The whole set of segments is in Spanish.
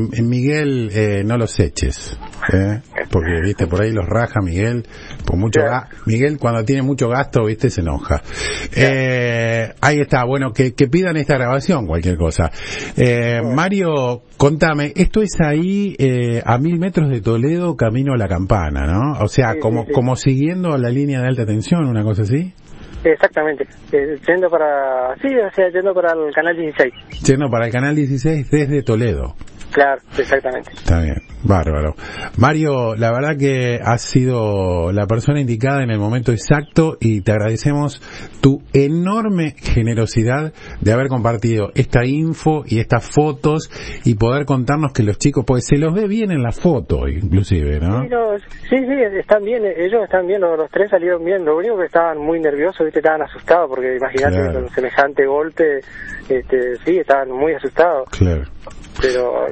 Miguel, no los eches, porque viste por ahí los raja Miguel, por mucho Miguel cuando tiene mucho gasto, viste, se enoja. Ahí está, bueno, que pidan esta grabación, cualquier cosa. Mario, contame, esto es ahí a 1000 metros de Toledo, camino a La Campana, ¿no? O sea, como siguiendo la línea de alta tensión, una cosa así. Exactamente, yendo para el canal 16. Yendo para el canal 16 desde Toledo. Claro, exactamente. Está bien, bárbaro. Mario, la verdad que has sido la persona indicada en el momento exacto y te agradecemos tu enorme generosidad de haber compartido esta info y estas fotos y poder contarnos que los chicos, pues se los ve bien en la foto inclusive, ¿no? Sí, están bien, ellos están bien, los tres salieron bien, lo único que estaban muy nerviosos, viste, estaban asustados porque imagínate, claro, con semejante golpe, sí, estaban muy asustados. Claro. Pero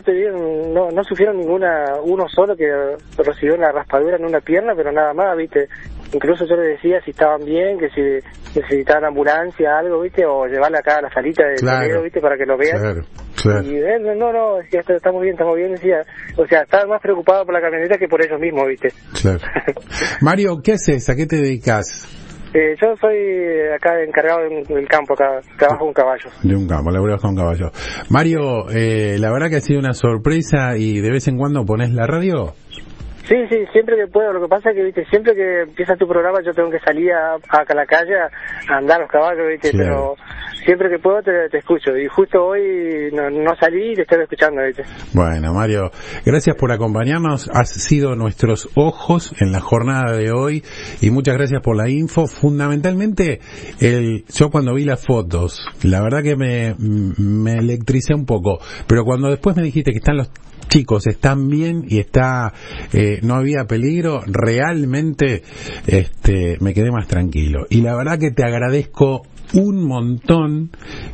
no sufrieron uno solo que recibió una raspadura en una pierna, pero nada más, viste. Incluso yo les decía si estaban bien, que si necesitaban ambulancia, algo, viste, o llevarla acá a la salita de Toledo, viste, para que lo vean. Claro. Y estamos bien, decía. O sea, estaban más preocupados por la camioneta que por ellos mismos, viste. Claro. Mario, ¿qué haces? ¿A qué te dedicas? Yo soy acá encargado del campo, acá trabajo con caballos. De un campo, laburas con caballos. Mario, la verdad que ha sido una sorpresa y de vez en cuando pones la radio. Sí, siempre que puedo. Lo que pasa es que, viste, siempre que empieza tu programa yo tengo que salir a la calle a andar los caballos, viste, claro. Pero siempre que puedo te escucho. Y justo hoy no salí y te estoy escuchando, viste. Bueno, Mario, gracias por acompañarnos. Has sido nuestros ojos en la jornada de hoy y muchas gracias por la info. Fundamentalmente, yo cuando vi las fotos, la verdad que me electricé un poco, pero cuando después me dijiste que están los chicos, están bien y no había peligro, realmente me quedé más tranquilo. Y la verdad que te agradezco un montón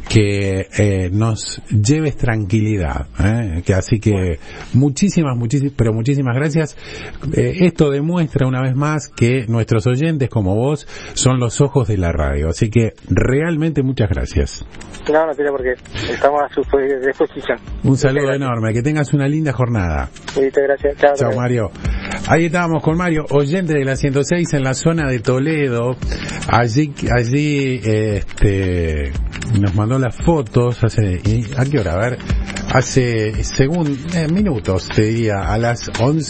que nos lleves tranquilidad, así que muchísimas gracias. Esto demuestra una vez más que nuestros oyentes como vos son los ojos de la radio, así que realmente muchas gracias. No tiene por qué, estamos a su disposición. Un saludo enorme, que tengas una linda jornada. Muchas gracias. Chao, Mario. Ahí estábamos con Mario, oyente de la 106 en la zona de Toledo. Allí nos mandó las fotos ¿a qué hora? A ver, hace minutos, te diría, a las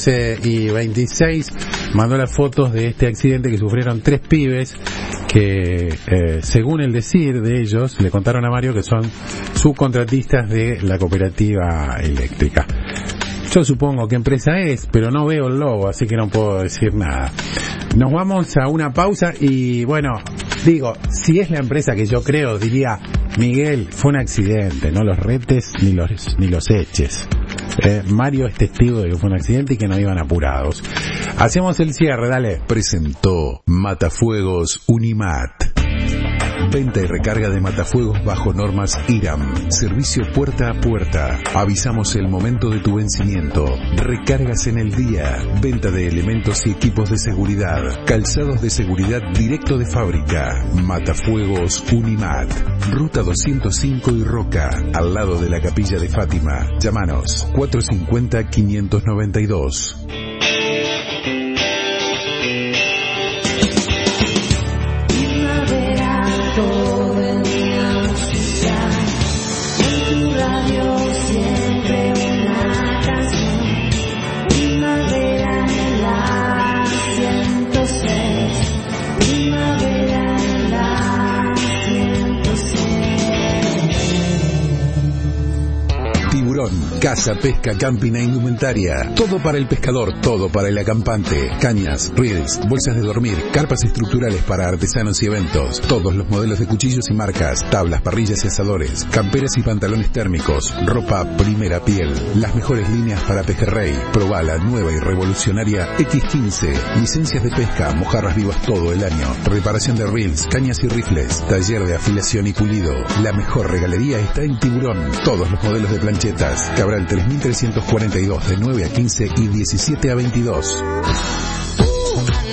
11:26 mandó las fotos de este accidente que sufrieron 3 pibes que, según el decir de ellos, le contaron a Mario que son subcontratistas de la cooperativa eléctrica. Yo supongo qué empresa es, pero no veo el logo, así que no puedo decir nada. Nos vamos a una pausa y bueno, digo, si es la empresa que yo creo, diría, Miguel, fue un accidente, no los retes ni los eches. Mario es testigo de que fue un accidente y que no iban apurados. Hacemos el cierre, dale. Presentó Matafuegos Unimat. Venta y recarga de matafuegos bajo normas IRAM. Servicio puerta a puerta. Avisamos el momento de tu vencimiento. Recargas en el día. Venta de elementos y equipos de seguridad. Calzados de seguridad directo de fábrica. Matafuegos Unimat. Ruta 205 y Roca. Al lado de la Capilla de Fátima. Llámanos 450-592. Casa, pesca, camping e indumentaria. Todo para el pescador, todo para el acampante. Cañas, reels, bolsas de dormir, carpas estructurales para artesanos y eventos. Todos los modelos de cuchillos y marcas, tablas, parrillas y asadores, camperas y pantalones térmicos, ropa primera piel. Las mejores líneas para pejerrey. Probá la nueva y revolucionaria X15. Licencias de pesca, mojarras vivas todo el año. Reparación de reels, cañas y rifles. Taller de afilación y pulido. La mejor regalería está en Tiburón. Todos los modelos de planchetas. Cabral 3342 de 9 a 15 y 17 a 22.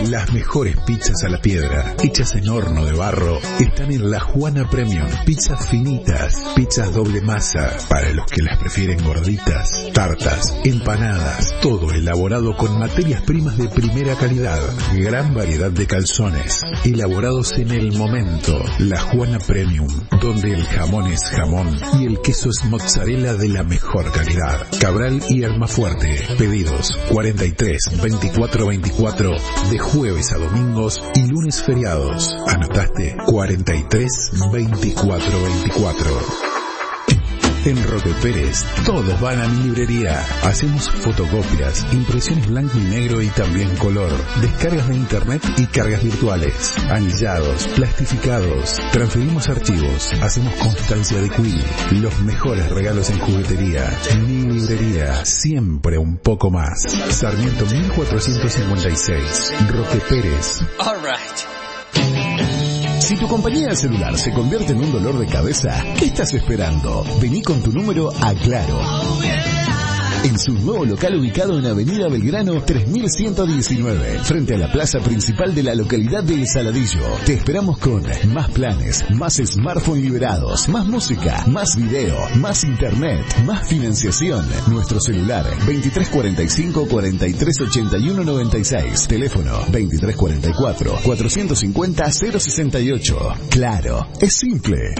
Las mejores pizzas a la piedra, hechas en horno de barro, están en La Juana Premium. Pizzas finitas, pizzas doble masa, para los que las prefieren gorditas, tartas, empanadas, todo elaborado con materias primas de primera calidad. Gran variedad de calzones, elaborados en el momento. La Juana Premium, donde el jamón es jamón y el queso es mozzarella de la mejor calidad. Cabral y Almafuerte. Pedidos 43 24 24 de jueves a domingos y lunes feriados. ¿Anotaste? 43 24 24. En Roque Pérez, todos van a mi librería. Hacemos fotocopias, impresiones blanco y negro y también color, descargas de internet y cargas virtuales, anillados, plastificados, transferimos archivos, hacemos constancia de quill, los mejores regalos en juguetería. Mi librería, siempre un poco más. Sarmiento 1456, Roque Pérez. All right. Si tu compañía de celular se convierte en un dolor de cabeza, ¿qué estás esperando? Vení con tu número a Claro. En su nuevo local ubicado en Avenida Belgrano 3119, frente a la plaza principal de la localidad de El Saladillo. Te esperamos con más planes, más smartphones liberados, más música, más video, más internet, más financiación. Nuestro celular 2345 4381 96, teléfono 2344 450 068. Claro, es simple.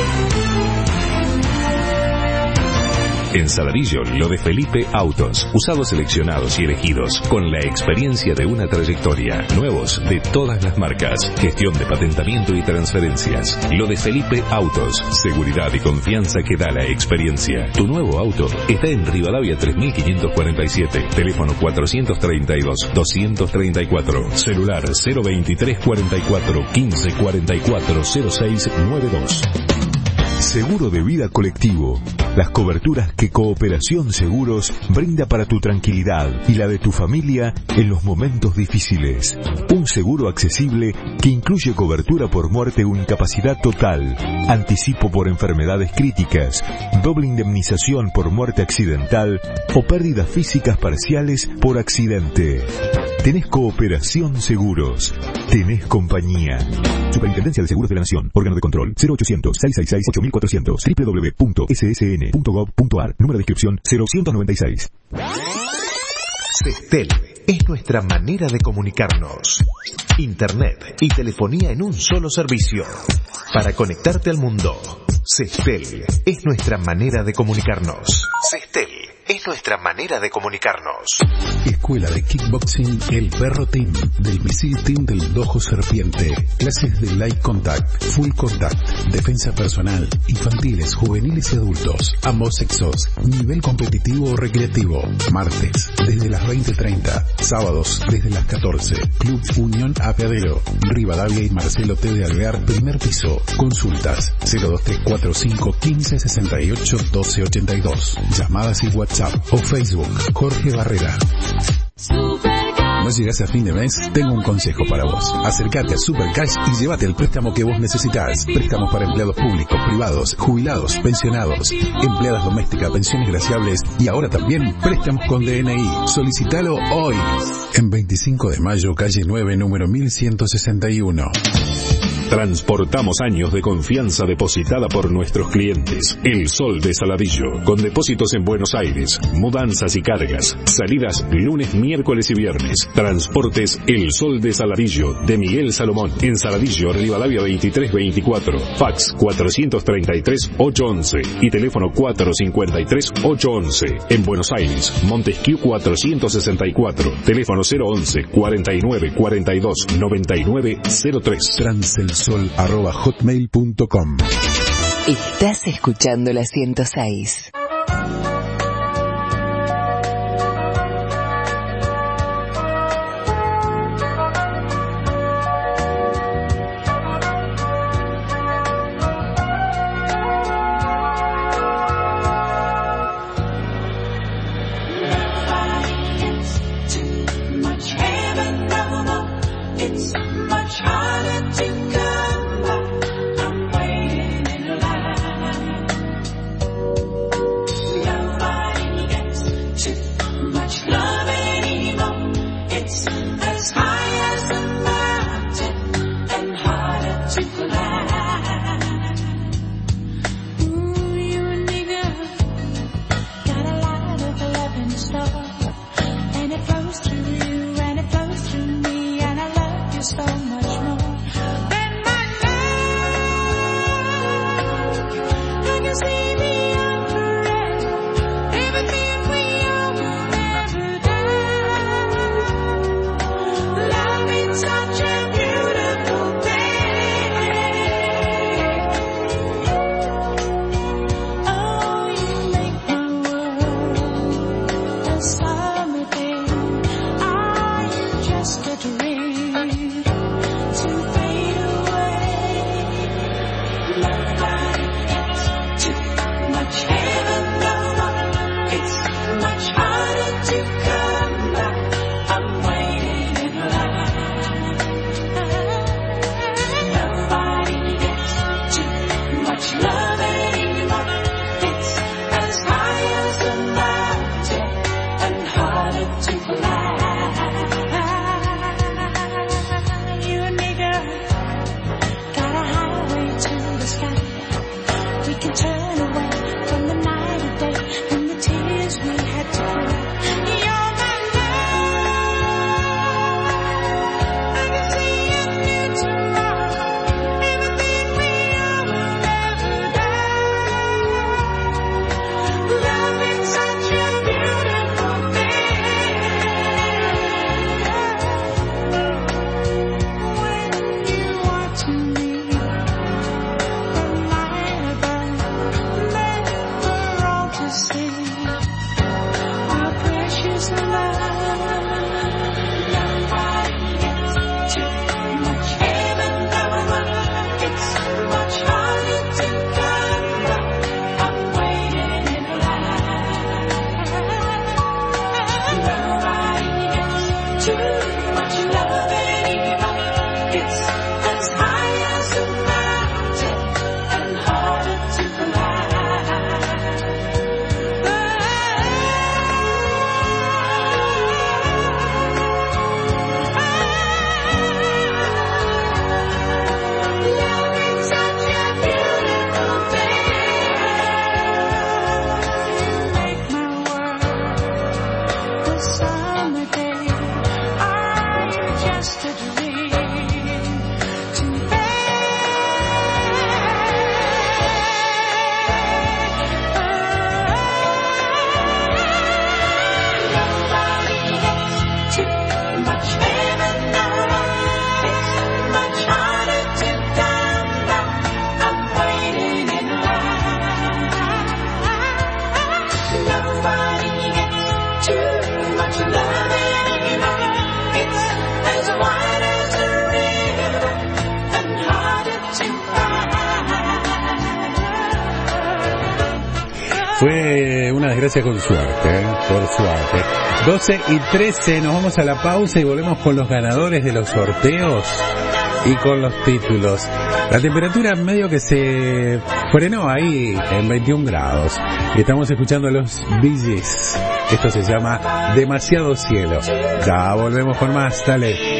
En Saladillo, lo de Felipe Autos. Usados seleccionados y elegidos con la experiencia de una trayectoria. Nuevos de todas las marcas. Gestión de patentamiento y transferencias. Lo de Felipe Autos. Seguridad y confianza que da la experiencia. Tu nuevo auto está en Rivadavia 3547. Teléfono 432-234. Celular 023 44 15 44 0692. Seguro de vida colectivo. Las coberturas que Cooperación Seguros brinda para tu tranquilidad y la de tu familia en los momentos difíciles. Un seguro accesible que incluye cobertura por muerte o incapacidad total, anticipo por enfermedades críticas, doble indemnización por muerte accidental o pérdidas físicas parciales por accidente. Tenés Cooperación Seguros. Tenés compañía. Superintendencia de Seguros de la Nación. Órgano de control 0800-666-8400. www.ssn.gov.ar. Número de inscripción 0196. Cestel es nuestra manera de comunicarnos. Internet y telefonía en un solo servicio. Para conectarte al mundo. Cestel es nuestra manera de comunicarnos. Cestel es nuestra manera de comunicarnos. Escuela de Kickboxing El Perro Team, del Misil Team del Dojo Serpiente. Clases de Light Contact, Full Contact, defensa personal, infantiles, juveniles y adultos, ambos sexos, nivel competitivo o recreativo. Martes, desde las 20:30, sábados, desde las 14. Club Unión Apeadero, Rivadavia y Marcelo T. de Alvear, primer piso. Consultas 02345 1568 1282. Llamadas y WhatsApp o Facebook. Jorge Barrera. ¿No llegas a fin de mes? Tengo un consejo para vos. Acércate a Supercash y llévate el préstamo que vos necesitas. Préstamos para empleados públicos, privados, jubilados, pensionados, empleadas domésticas, pensiones graciables y ahora también préstamos con DNI. Solicítalo hoy. En 25 de mayo, calle 9, número 1161. Transportamos años de confianza depositada por nuestros clientes. El Sol de Saladillo, con depósitos en Buenos Aires, mudanzas y cargas, salidas lunes, miércoles y viernes. Transportes El Sol de Saladillo, de Miguel Salomón, en Saladillo, Rivadavia 2324, fax 433-811 y teléfono 453-811. En Buenos Aires, Montesquieu 464, teléfono 011-4942-9903. Transelsol@hotmail.com. Estás escuchando la 106. Yeah. Fue una desgracia con suerte, por suerte. 12:13, nos vamos a la pausa y volvemos con los ganadores de los sorteos y con los títulos. La temperatura medio que se frenó ahí en 21 grados. Y estamos escuchando a los Bee Gees. Esto se llama Demasiado Cielo. Ya volvemos con más, dale.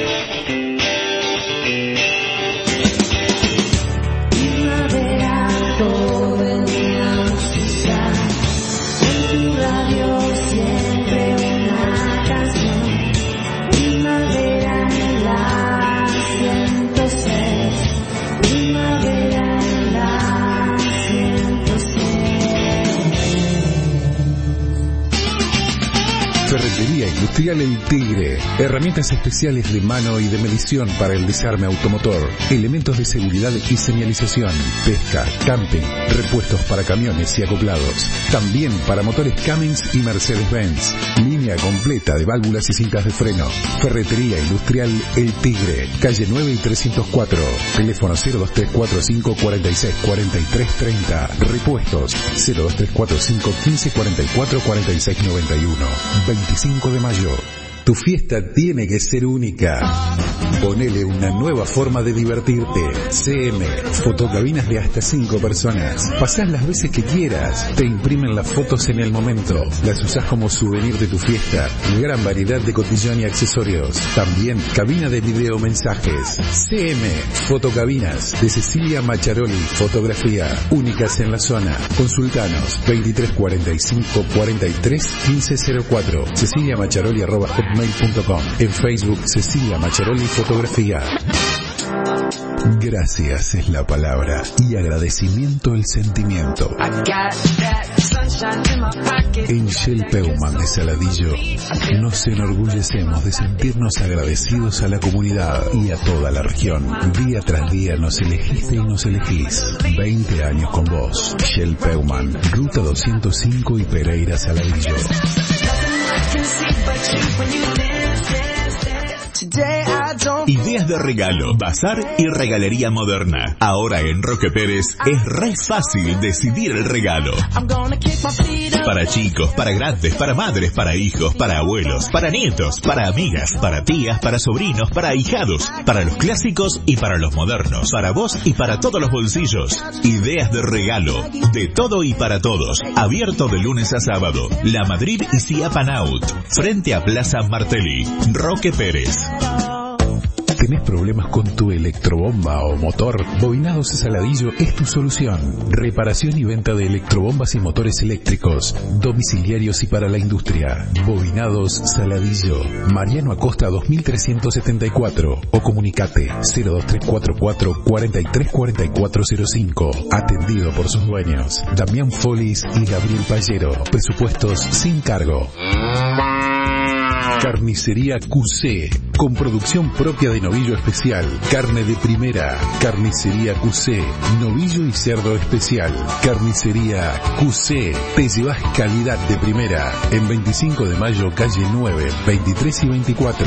Ferretería Industrial El Tigre. Herramientas especiales de mano y de medición para el desarme automotor. Elementos de seguridad y señalización. Pesca, camping, repuestos para camiones y acoplados. También para motores Cummins y Mercedes-Benz. Línea completa de válvulas y cintas de freno. Ferretería Industrial El Tigre. Calle 9 y 304. Teléfono 02345 46 43 30. Repuestos 02345 15 44 46 91. 25 de mayo. Tu fiesta tiene que ser única. Ponele una nueva forma de divertirte. CM, fotocabinas de hasta 5 personas. Pasás las veces que quieras. Te imprimen las fotos en el momento. Las usás como souvenir de tu fiesta. Gran variedad de cotillón y accesorios. También cabina de video mensajes. CM, fotocabinas de Cecilia Macharoli. Fotografía. Únicas en la zona. Consultanos 2345 43 1504. CeciliaMacharoli@hotmail.com. En Facebook Cecilia Macharoli Fotografía. Gracias es la palabra y agradecimiento el sentimiento. En Shell Peuman de Saladillo nos enorgullecemos de sentirnos agradecidos a la comunidad y a toda la región. Día tras día nos elegiste y nos elegís. 20 años con vos. Shell Peuman, Ruta 205 y Pereira Saladillo. Ideas de de regalo. Bazar y regalería moderna. Ahora en Roque Pérez es re fácil decidir el regalo. Para chicos, para grandes, para madres, para hijos, para abuelos, para nietos, para amigas, para tías, para sobrinos, para ahijados, para los clásicos y para los modernos, para vos y para todos los bolsillos. Ideas de regalo, de todo y para todos. Abierto de lunes a sábado. La Madrid y Siapanaut, frente a Plaza Martelli. Roque Pérez. ¿Tenés problemas con tu electrobomba o motor? Bobinados Saladillo es tu solución. Reparación y venta de electrobombas y motores eléctricos, domiciliarios y para la industria. Bobinados Saladillo, Mariano Acosta 2374 o comunicate 02344 434405. Atendido por sus dueños, Damián Folis y Gabriel Pallero. Presupuestos sin cargo. Carnicería QC, con producción propia de novillo especial, carne de primera. Carnicería QC, novillo y cerdo especial. Carnicería QC, te llevas calidad de primera. En 25 de mayo, calle 9, 23 y 24.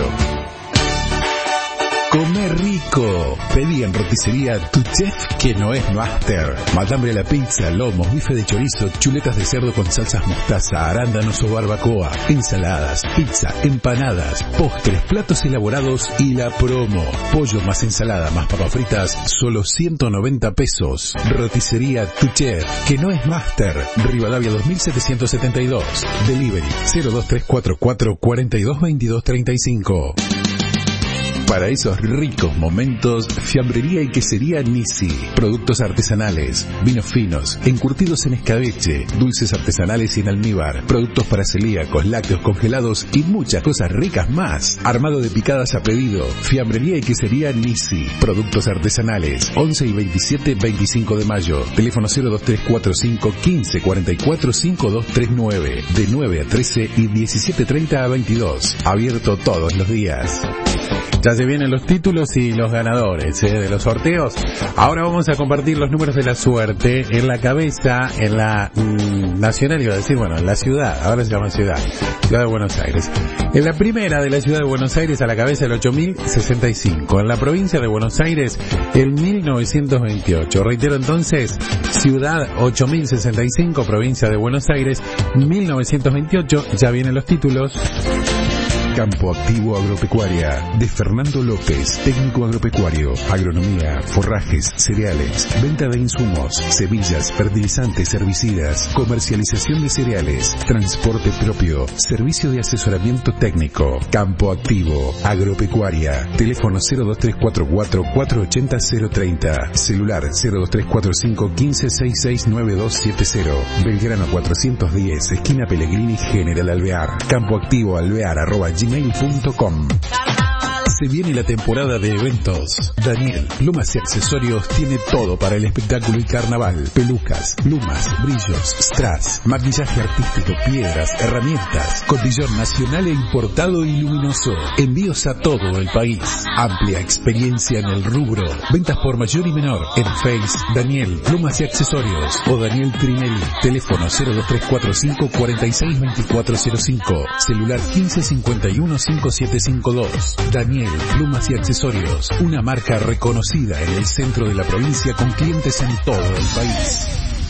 Come rico. Pedí en roticería Tu Chef, que no es máster. Matambre a la pizza, lomos, bife de chorizo, chuletas de cerdo con salsas mostaza, arándanos o barbacoa, ensaladas, pizza, empanadas, postres, platos elaborados y la promo. Pollo más ensalada más papas fritas, solo 190 pesos. Roticería Tu Chef, que no es máster. Rivadavia 2772. Delivery 02344 422235. Para esos ricos momentos, fiambrería y quesería Nisi. Productos artesanales, vinos finos, encurtidos en escabeche, dulces artesanales y en almíbar, productos para celíacos, lácteos congelados y muchas cosas ricas más. Armado de picadas a pedido. Fiambrería y quesería Nisi. Productos artesanales. 11 y 27, 25 de mayo. Teléfono 02345 15 44 5239. De 9 a 13 y 17:30 a 22. Abierto todos los días. Ya se vienen los títulos y los ganadores de los sorteos. Ahora vamos a compartir los números de la suerte en la cabeza, en la nacional, iba a decir, bueno, en la ciudad, ahora se llama ciudad de Buenos Aires. En la primera de la ciudad de Buenos Aires, a la cabeza el 8065. En la provincia de Buenos Aires, el 1928. Reitero entonces, ciudad 8065, provincia de Buenos Aires, 1928. Ya vienen los títulos. Campo Activo Agropecuaria, de Fernando López, técnico agropecuario, agronomía, forrajes, cereales, venta de insumos, semillas, fertilizantes, herbicidas, comercialización de cereales, transporte propio, servicio de asesoramiento técnico. Campo Activo Agropecuaria, teléfono 02344 480 030, celular 02345 15669270, Belgrano 410, esquina Pellegrini, General Alvear. Campo Activo Alvear @gmail.com. Se viene la temporada de eventos. Daniel Plumas y Accesorios tiene todo para el espectáculo y carnaval. Pelucas, plumas, brillos, strass, maquillaje artístico, piedras, herramientas, cotillón nacional e importado y luminoso. Envíos a todo el país. Amplia experiencia en el rubro. Ventas por mayor y menor. En Face, Daniel Plumas y Accesorios o Daniel Trinelli. Teléfono 02345 462405. Celular 1551 5752. Daniel Plumas y Accesorios, una marca reconocida en el centro de la provincia con clientes en todo el país.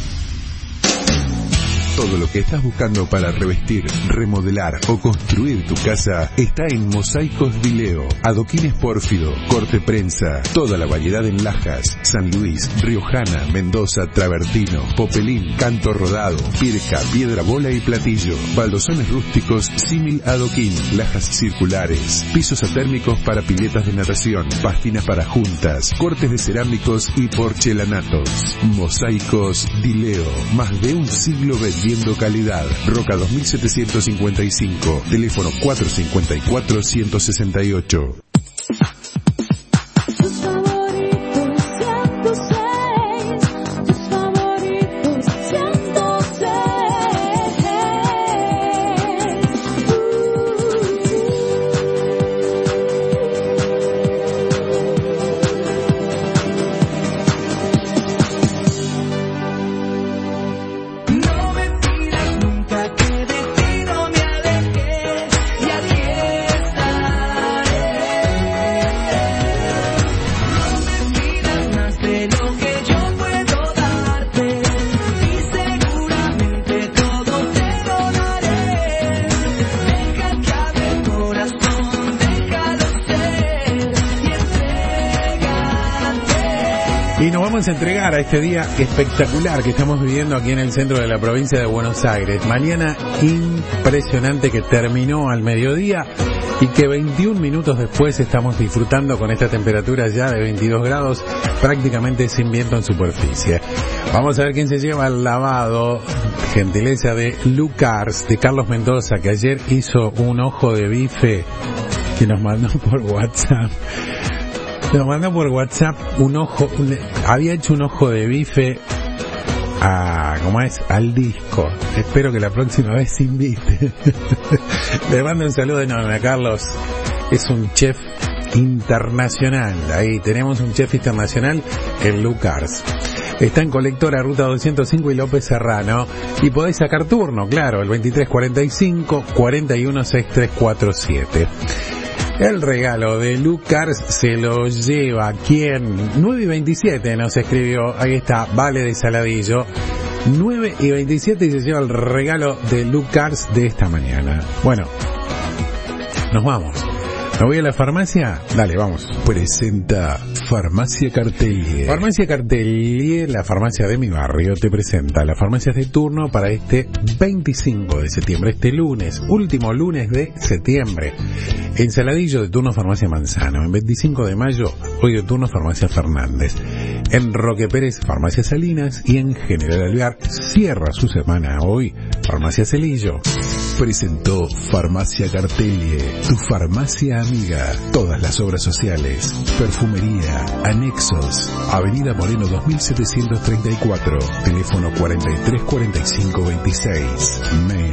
Todo lo que estás buscando para revestir, remodelar o construir tu casa está en Mosaicos Dileo. Adoquines pórfido, corte prensa, toda la variedad en lajas, San Luis, riojana, Mendoza, travertino, popelín, canto rodado, pirca, piedra bola y platillo, baldosones rústicos símil adoquín, lajas circulares, pisos atérmicos para piletas de natación, pastinas para juntas, cortes de cerámicos y porcelanatos. Mosaicos Dileo, más de un siglo vendiendo calidad. Roca 2755, teléfono 454-168. Que de ti no me alejes y aquí estaré. vamos a entregar a este día espectacular que estamos viviendo aquí en el centro de la provincia de Buenos Aires. Mañana impresionante que terminó al mediodía y que 21 minutos después estamos disfrutando con esta temperatura ya de 22 grados, prácticamente sin viento en superficie. Vamos a ver quién se lleva el lavado, gentileza de Lucars, de Carlos Mendoza, que ayer hizo un ojo de bife que nos mandó por WhatsApp. Nos mandó por WhatsApp había hecho un ojo de bife al disco. Espero que la próxima vez se invite. Le mando un saludo enorme a Carlos. Es un chef internacional. Ahí tenemos un chef internacional en Lucars. Está en Colectora, Ruta 205 y López Serrano. Y podéis sacar turno, claro, el 2345 416347. El regalo de Lucars se lo lleva quien 9:27 nos escribió, ahí está, Vale de Saladillo, 9:27 y se lleva el regalo de Lucars de esta mañana. Bueno, nos vamos. ¿Me voy a la farmacia? Dale, vamos. Presenta Farmacia Cartellier. Farmacia Cartellier, la farmacia de mi barrio, te presenta las farmacias de turno para este 25 de septiembre, este lunes, último lunes de septiembre. En Saladillo, de turno Farmacia Manzano. En 25 de mayo, hoy de turno Farmacia Fernández. En Roque Pérez, Farmacia Salinas. Y en General Alvear, cierra su semana hoy, Farmacia Celillo. Presentó Farmacia Cartellier, tu farmacia amiga. Todas las obras sociales, perfumería, anexos. Avenida Moreno 2734, teléfono 434526. Mail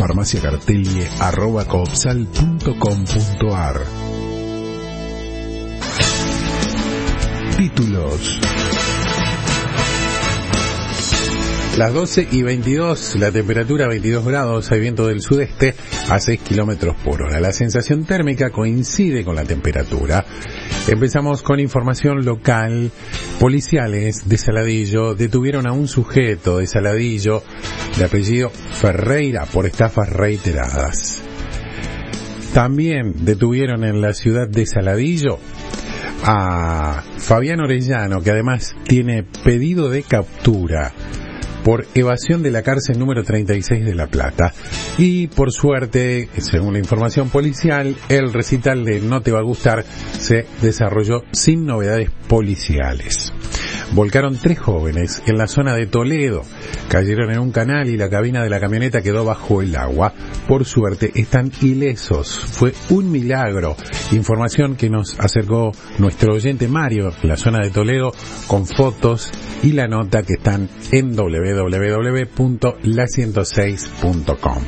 farmaciacartellier@coopsal.com.ar. Títulos. Las 12:22, la temperatura 22 grados, hay viento del sudeste a 6 kilómetros por hora. La sensación térmica coincide con la temperatura. Empezamos con información local. Policiales de Saladillo detuvieron a un sujeto de Saladillo de apellido Ferreira por estafas reiteradas. También detuvieron en la ciudad de Saladillo a Fabián Orellano, que además tiene pedido de captura por evasión de la cárcel número 36 de La Plata. Y por suerte, según la información policial, el recital de No Te Va a Gustar se desarrolló sin novedades policiales. Volcaron 3 jóvenes en la zona de Toledo, cayeron en un canal y la cabina de la camioneta quedó bajo el agua. Por suerte están ilesos, fue un milagro. Información que nos acercó nuestro oyente Mario, en la zona de Toledo, con fotos y la nota que están en www.la106.com.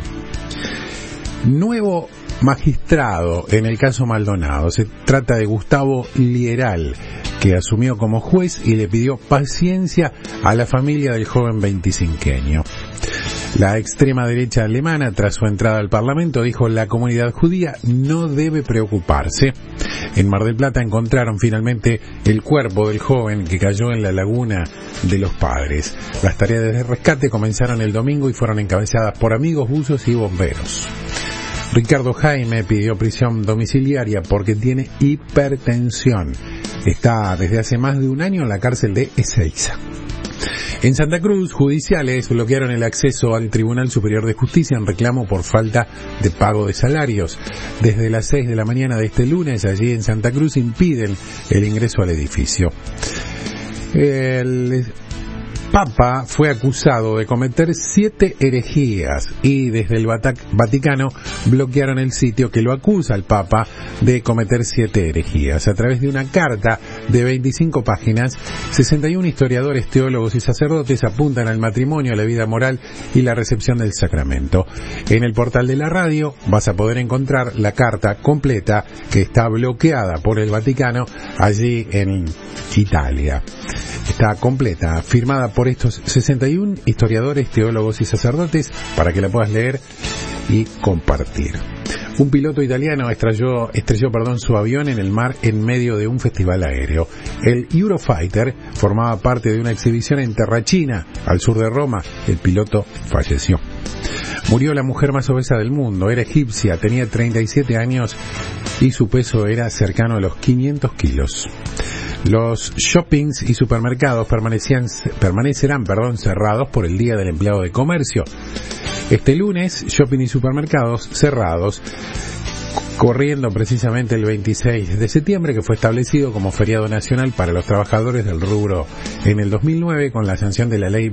Nuevo magistrado en el caso Maldonado. Se trata de Gustavo Lieral, que asumió como juez y le pidió paciencia a la familia del joven 25año. La extrema derecha alemana, tras su entrada al Parlamento, dijo: la comunidad judía no debe preocuparse. En Mar del Plata encontraron finalmente el cuerpo del joven que cayó en la laguna de los Padres. Las tareas de rescate comenzaron el domingo y fueron encabezadas por amigos buzos y bomberos. Ricardo Jaime pidió prisión domiciliaria porque tiene hipertensión. Está desde hace más de un año en la cárcel de Ezeiza. En Santa Cruz, judiciales bloquearon el acceso al Tribunal Superior de Justicia en reclamo por falta de pago de salarios. Desde las 6 de la mañana de este lunes, allí en Santa Cruz, impiden el ingreso al edificio. El Papa fue acusado de cometer 7 herejías y desde el Vaticano bloquearon el sitio que lo acusa al Papa de cometer 7 herejías. A través de una carta de 25 páginas, 61 historiadores, teólogos y sacerdotes apuntan al matrimonio, la vida moral y la recepción del sacramento. En el portal de la radio vas a poder encontrar la carta completa que está bloqueada por el Vaticano allí en Italia. Está completa, firmada por estos 61 historiadores, teólogos y sacerdotes para que la puedas leer y compartir. Un piloto italiano estrelló su avión en el mar en medio de un festival aéreo. El Eurofighter formaba parte de una exhibición en Terracina, al sur de Roma. El piloto falleció. Murió la mujer más obesa del mundo, era egipcia, tenía 37 años y su peso era cercano a los 500 kilos. Los shoppings y supermercados permanecerán cerrados por el Día del Empleado de Comercio. Este lunes, shopping y supermercados cerrados, corriendo precisamente el 26 de septiembre, que fue establecido como feriado nacional para los trabajadores del rubro en el 2009 con la sanción de la ley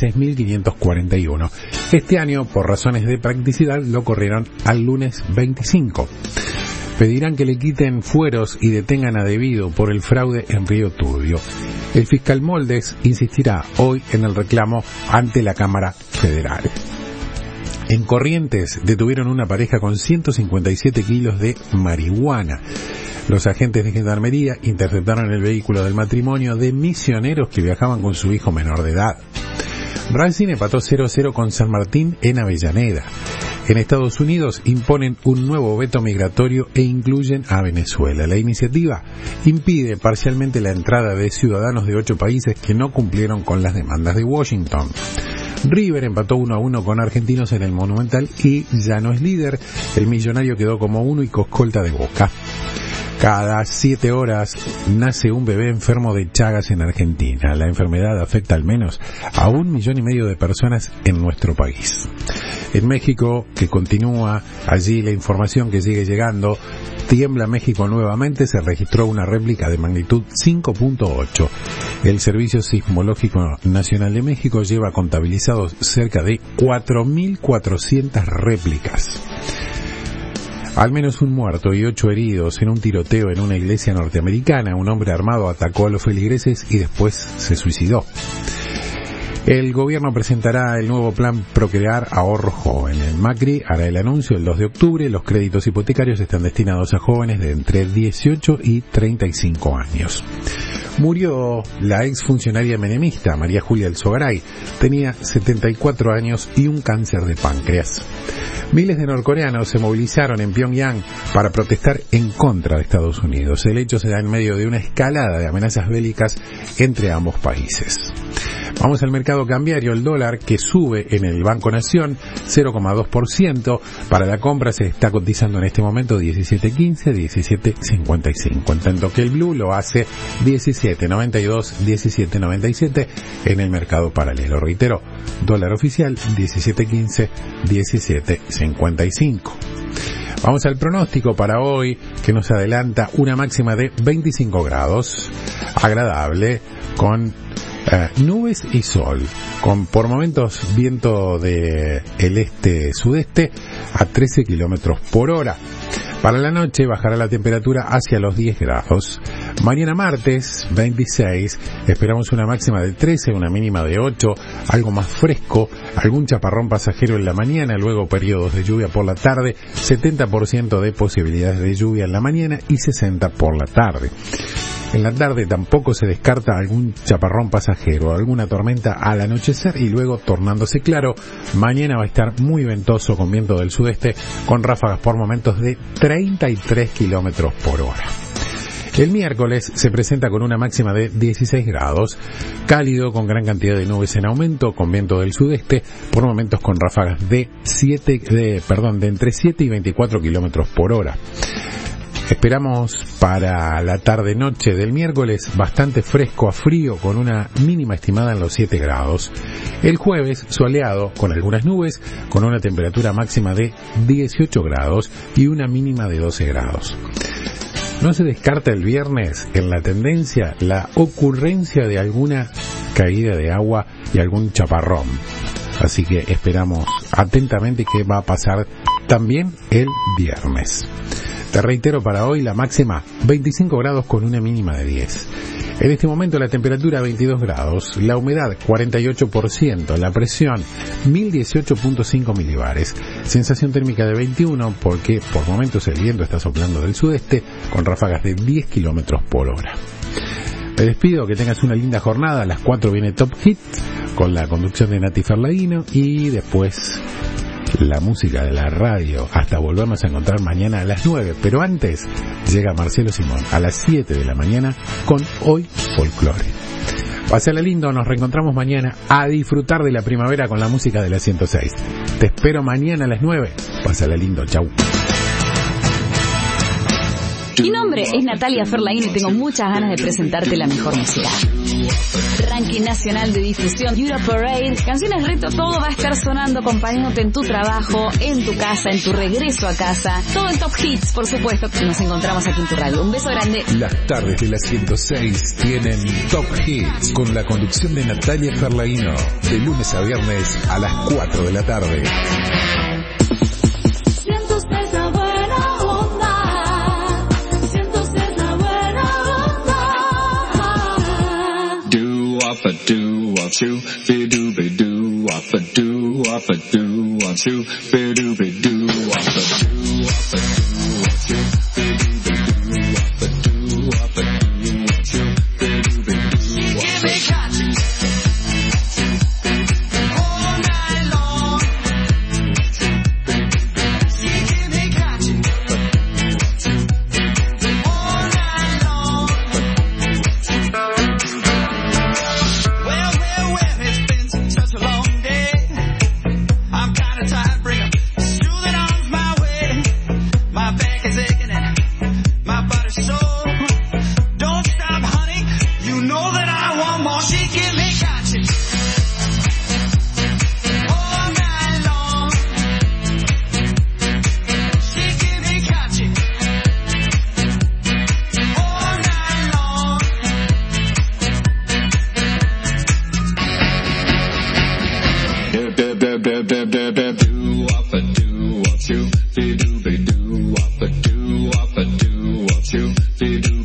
26.541. Este año, por razones de practicidad, lo corrieron al lunes 25. Pedirán que le quiten fueros y detengan a Debido por el fraude en Río Turbio. El fiscal Moldes insistirá hoy en el reclamo ante la Cámara Federal. En Corrientes detuvieron una pareja con 157 kilos de marihuana. Los agentes de Gendarmería interceptaron el vehículo del matrimonio de misioneros que viajaban con su hijo menor de edad. Racing empató 0-0 con San Martín en Avellaneda. En Estados Unidos imponen un nuevo veto migratorio e incluyen a Venezuela. La iniciativa impide parcialmente la entrada de ciudadanos de 8 países que no cumplieron con las demandas de Washington. River empató 1-1 con Argentinos en el Monumental y ya no es líder. El Millonario quedó como único escolta de Boca. Cada 7 horas nace un bebé enfermo de Chagas en Argentina. La enfermedad afecta al menos a 1,5 millones de personas en nuestro país. En México, que continúa allí la información que sigue llegando, tiembla México nuevamente, se registró una réplica de magnitud 5.8. El Servicio Sismológico Nacional de México lleva contabilizados cerca de 4.400 réplicas. Al menos un muerto y 8 heridos en un tiroteo en una iglesia norteamericana. Un hombre armado atacó a los feligreses y después se suicidó. El gobierno presentará el nuevo plan Procrear Ahorro Joven. El Macri hará el anuncio el 2 de octubre. Los créditos hipotecarios están destinados a jóvenes de entre 18 y 35 años. Murió la exfuncionaria menemista María Julia Elzogaray. Tenía 74 años y un cáncer de páncreas. Miles de norcoreanos se movilizaron en Pyongyang para protestar en contra de Estados Unidos. El hecho se da en medio de una escalada de amenazas bélicas entre ambos países. Vamos al mercado cambiario. El dólar, que sube en el Banco Nación 0,2%. Para la compra se está cotizando en este momento 17.15, 17.55. En tanto que el blue lo hace 17.92, 17.97 en el mercado paralelo. Reitero, dólar oficial 17.15, 17.55. Vamos al pronóstico para hoy, que nos adelanta una máxima de 25 grados, agradable, con nubes y sol, con por momentos viento de el este-sudeste a 13 kilómetros por hora. Para la noche bajará la temperatura hacia los 10 grados. Mañana martes 26 esperamos una máxima de 13, una mínima de 8, algo más fresco, algún chaparrón pasajero en la mañana, luego periodos de lluvia por la tarde, 70% de posibilidades de lluvia en la mañana y 60% por la tarde. En la tarde tampoco se descarta algún chaparrón pasajero, alguna tormenta al anochecer y luego tornándose claro. Mañana va a estar muy ventoso con viento del sudeste, con ráfagas por momentos de 33 kilómetros por hora. El miércoles se presenta con una máxima de 16 grados, cálido con gran cantidad de nubes en aumento, con viento del sudeste, por momentos con ráfagas de entre 7 y 24 kilómetros por hora. Esperamos para la tarde-noche del miércoles bastante fresco a frío, con una mínima estimada en los 7 grados. El jueves soleado con algunas nubes, con una temperatura máxima de 18 grados y una mínima de 12 grados. No se descarta el viernes en la tendencia la ocurrencia de alguna caída de agua y algún chaparrón. Así que esperamos atentamente qué va a pasar también el viernes. Te reitero, para hoy la máxima 25 grados con una mínima de 10. En este momento la temperatura 22 grados, la humedad 48%, la presión 1018.5 milibares, sensación térmica de 21 porque por momentos el viento está soplando del sudeste con ráfagas de 10 kilómetros por hora. Me despido, que tengas una linda jornada. A las 4 viene Top Hit con la conducción de Nati Ferlaino y después la música de la radio, hasta volvernos a encontrar mañana a las 9, pero antes llega Marcelo Simón a las 7 de la mañana con Hoy Folclore. Pásala lindo, nos reencontramos mañana a disfrutar de la primavera con la música de la 106. Te espero mañana a las 9. Pásala lindo, chau. Mi nombre es Natalia Ferlaín y tengo muchas ganas de presentarte la mejor música. Ranking nacional de difusión, Europe Parade, canciones reto, todo va a estar sonando acompañándote en tu trabajo, en tu casa, en tu regreso a casa, todo en Top Hits, por supuesto. Nos encontramos aquí en tu radio. Un beso grande. Las tardes de la 106 tienen Top Hits con la conducción de Natalia Ferlaino, de lunes a viernes a las 4 de la tarde. Do want you, be do be do up a do up a do want you, be do be do up a do up a do want you, be do be do up a do up a do want you, be do be do up a do. All night long, she give me catching. All night long. Such a long day. I'm kinda tired, bring 'em soothing arms my way. My back is aching and my body's sore. Don't stop, honey, you know that I want more. She give me catching all night long. She give me catching all night long. Do up a do want you, be do up a do up a do want you, be do.